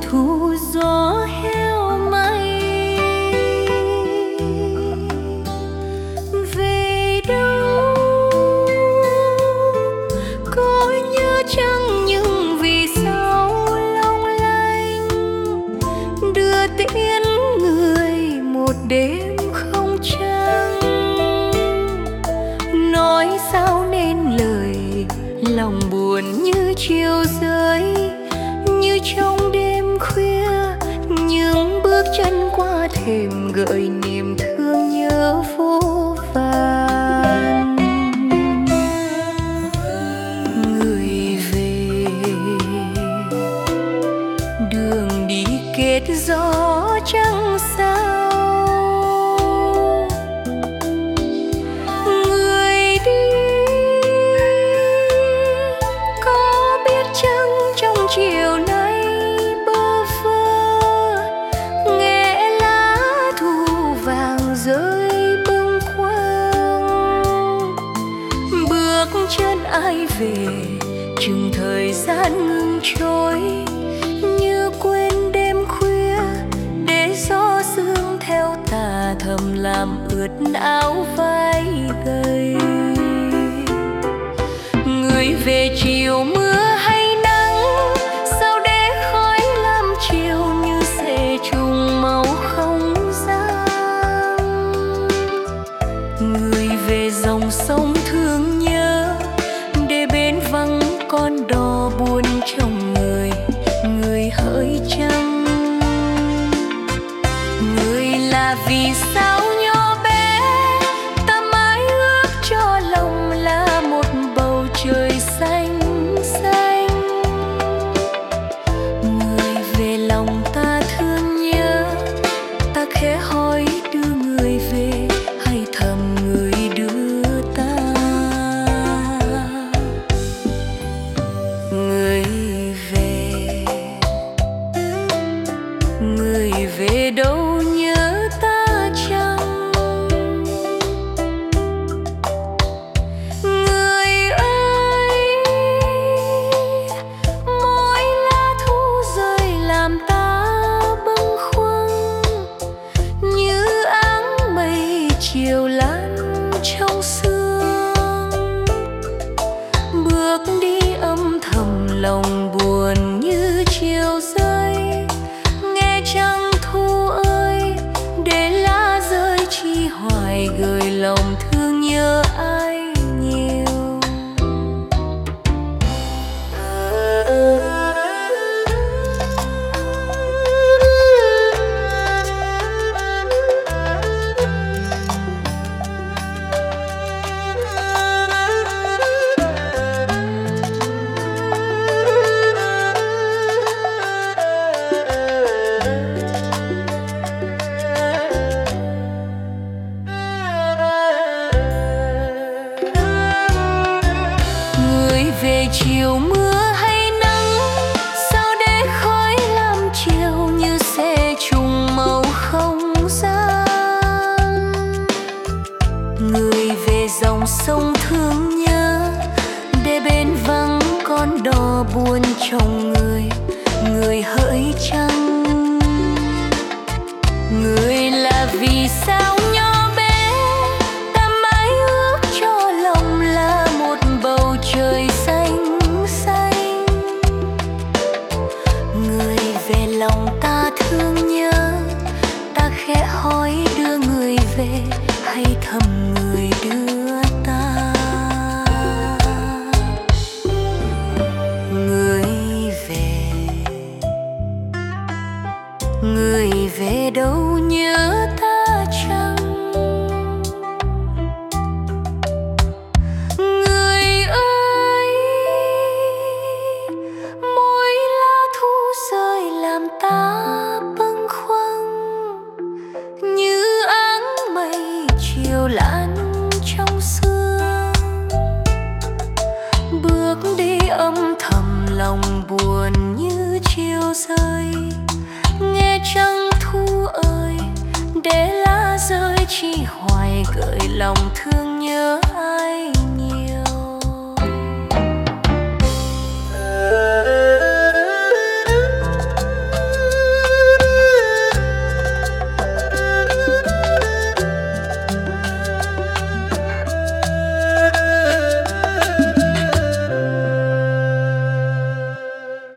thu gió heo may. Về đâu có nhớ chăng, nhưng vì sao long lanh đưa tiễn người một đêm không trăng. Nói sao nên lời lòng buồn như chiều rơi, như trong đêm khuya những bước chân qua thềm gợi niềm thương nhớ vô vàn. Người về đường đi kết gió trăng sao. Người đi có biết chăng trong chiều nay bơ vơ nghe lá thu vàng rơi bâng khuâng. Bước chân ai về chừng thời gian ngừng trôi, như quên đêm khuya để gió sương theo tà thầm làm ướt áo vai gầy. Người về chiều mưa hay nắng, sao để khói lam chiều như xệ trùng màu không gian. Người về dòng sông thương nhớ, để bên vắng con đò buồn trong người, người hỡi trăng. Người là vì sao nhỏ bé, ta mãi ước cho lòng là một bầu trời xanh xanh. Người về lòng ta thương nhớ, ta khẽ hỏi đưa người về hay thầm người đưa ta. Người về đâu nhớ ta chăng. Người ơi mỗi lá thu rơi làm ta bâng khuâng, như áng mây chiều lan trong sương. Bước đi âm thầm lòng buồn như chiều rơi, nghe trăng thu ơi để lá rơi chi hoài gợi lòng thương nhớ ai nhiều. Về chiều mưa hay nắng, sao để khói lam chiều như xệ trùng màu không gian. Người về dòng sông thương nhớ, để bên vắng con đò buồn trong người, người hỡi trăng. Người là vì sao nhỏ bé, ta mãi ước cho lòng là một bầu trời xanh xanh. Người về lòng ta thương nhớ, ta khẽ hỏi đưa người về hay thầm người đưa ta. Người về đâu nhớ ta chăng. Người ơi mỗi lá thu rơi làm ta bâng khuâng, như áng mây chiều lan trong sương. Bước đi âm thầm lòng buồn như chiều rơi, nghe trăng thu ơi để lá rơi chi hoài gợi lòng thương nhớ